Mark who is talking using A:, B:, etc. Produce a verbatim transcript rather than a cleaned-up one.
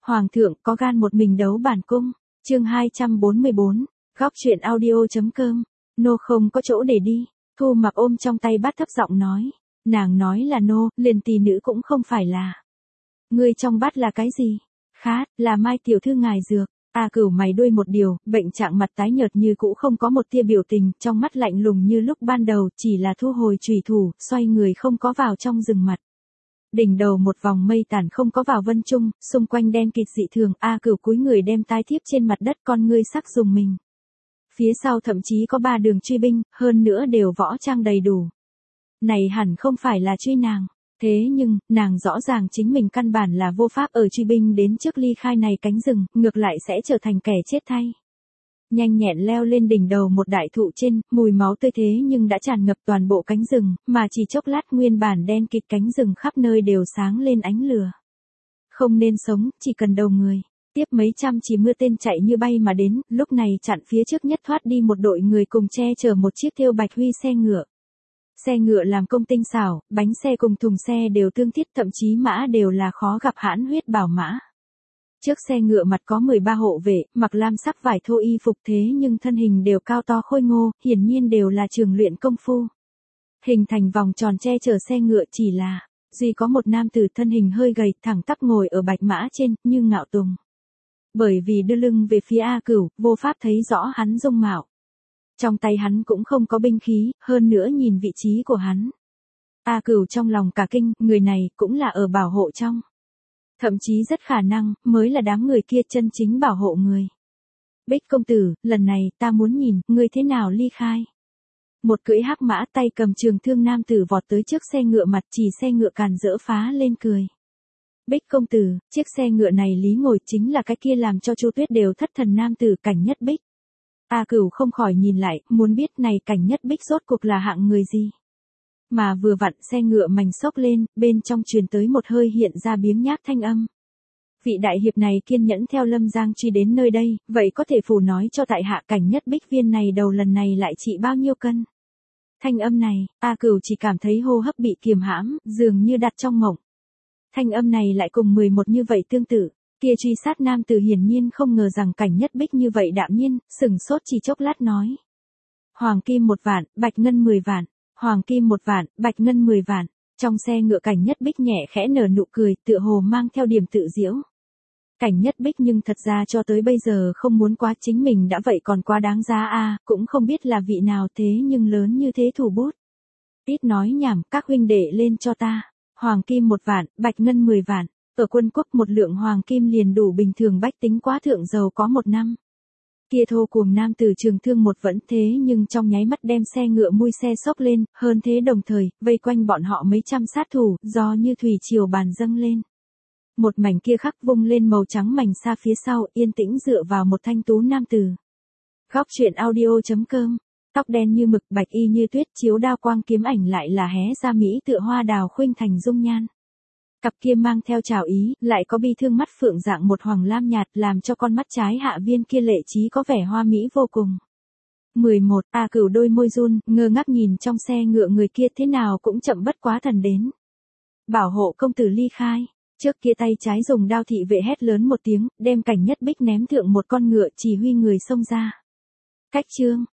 A: Hoàng thượng có gan một mình đấu bản cung. Chương hai trăm bốn mươi bốn, góc truyện audio.com. Nô không có chỗ để đi. Thu Mặc ôm trong tay bát thấp giọng nói. Nàng nói là nô, liền tỷ nữ cũng không phải là. Ngươi trong bát là cái gì? Khát, là Mai tiểu thư ngài dược. A Cửu mày đuôi một điều, bệnh trạng mặt tái nhợt như cũ không có một tia biểu tình, trong mắt lạnh lùng như lúc ban đầu, chỉ là thu hồi chùy thủ, xoay người không có vào trong rừng mặt. Đỉnh đầu một vòng mây tản không có vào vân trung, xung quanh đen kịt dị thường, A Cửu cúi người đem tai thiếp trên mặt đất, con ngươi sắc dùng mình. Phía sau thậm chí có ba đường truy binh, hơn nữa đều võ trang đầy đủ. Này hẳn không phải là truy nàng. Thế nhưng, nàng rõ ràng chính mình căn bản là vô pháp ở truy binh đến trước ly khai này cánh rừng, ngược lại sẽ trở thành kẻ chết thay. Nhanh nhẹn leo lên đỉnh đầu một đại thụ trên, mùi máu tươi thế nhưng đã tràn ngập toàn bộ cánh rừng, mà chỉ chốc lát nguyên bản đen kịt cánh rừng khắp nơi đều sáng lên ánh lửa. Không nên sống, chỉ cần đầu người. Tiếp mấy trăm chỉ mưa tên chạy như bay mà đến, lúc này chặn phía trước nhất thoát đi một đội người cùng che chở một chiếc thêu bạch huy xe ngựa. Xe ngựa làm công tinh xảo, bánh xe cùng thùng xe đều tương thiết, thậm chí mã đều là khó gặp hãn huyết bảo mã. Trước xe ngựa mặt có mười ba hộ vệ, mặc lam sắc vải thô y phục thế nhưng thân hình đều cao to khôi ngô, hiển nhiên đều là trường luyện công phu. Hình thành vòng tròn che chở xe ngựa chỉ là, duy có một nam tử thân hình hơi gầy, thẳng tắp ngồi ở bạch mã trên, như ngạo tùng. Bởi vì đưa lưng về phía A Cửu, vô pháp thấy rõ hắn dung mạo. Trong tay hắn cũng không có binh khí, hơn nữa nhìn vị trí của hắn. A Cửu trong lòng cả kinh, người này cũng là ở bảo hộ trong. Thậm chí rất khả năng, mới là đám người kia chân chính bảo hộ người. Bích công tử, lần này ta muốn nhìn, ngươi thế nào ly khai. Một cưỡi hắc mã tay cầm trường thương nam tử vọt tới trước xe ngựa mặt, chỉ xe ngựa càn rỡ phá lên cười. Bích công tử, chiếc xe ngựa này lý ngồi chính là cái kia làm cho Chu Tuyết đều thất thần nam tử Cảnh Nhất Bích. A Cửu không khỏi nhìn lại, muốn biết này Cảnh Nhất Bích rốt cuộc là hạng người gì. Mà vừa vặn xe ngựa mảnh xốc lên, bên trong truyền tới một hơi hiện ra biếng nhác thanh âm. Vị đại hiệp này kiên nhẫn theo Lâm Giang truy đến nơi đây, vậy có thể phủ nói cho tại hạ Cảnh Nhất Bích viên này đầu lần này lại trị bao nhiêu cân. Thanh âm này, A Cửu chỉ cảm thấy hô hấp bị kiềm hãm, dường như đặt trong mộng. Thanh âm này lại cùng mười một như vậy tương tự. Kia truy sát nam tử hiển nhiên không ngờ rằng Cảnh Nhất Bích như vậy đạm nhiên, sừng sốt chỉ chốc lát nói. Hoàng kim một vạn, bạch ngân mười vạn. Hoàng kim một vạn, bạch ngân mười vạn. Trong xe ngựa Cảnh Nhất Bích nhẹ khẽ nở nụ cười, tựa hồ mang theo điểm tự giễu. Cảnh Nhất Bích nhưng thật ra cho tới bây giờ không muốn quá chính mình đã vậy còn quá đáng giá a, à, cũng không biết là vị nào thế nhưng lớn như thế thủ bút. Ít nói nhảm, các huynh đệ lên cho ta. Hoàng kim một vạn, bạch ngân mười vạn. Ở quân quốc một lượng hoàng kim liền đủ bình thường bách tính quá thượng giàu có một năm. Kia thô cuồng nam tử trường thương một vẫn thế nhưng trong nháy mắt đem xe ngựa mui xe xốc lên, hơn thế đồng thời, vây quanh bọn họ mấy trăm sát thủ, do như thủy triều bàn dâng lên. Một mảnh kia khắc vung lên màu trắng mảnh xa phía sau, yên tĩnh dựa vào một thanh tú nam tử. Góc truyện audio.com. Tóc đen như mực, bạch y như tuyết, chiếu đao quang kiếm ảnh lại là hé ra mỹ tựa hoa đào khuynh thành dung nhan. Cặp kia mang theo trào ý, lại có bi thương mắt phượng dạng một hoàng lam nhạt, làm cho con mắt trái hạ viên kia lệ trí có vẻ hoa mỹ vô cùng. mười một, A Cửu đôi môi run, ngơ ngác nhìn trong xe ngựa người kia thế nào cũng chậm bất quá thần đến. Bảo hộ công tử ly khai. Trước kia tay trái dùng đao thị vệ hét lớn một tiếng, đem Cảnh Nhất Bích ném thượng một con ngựa chỉ huy người xông ra. Cách chương,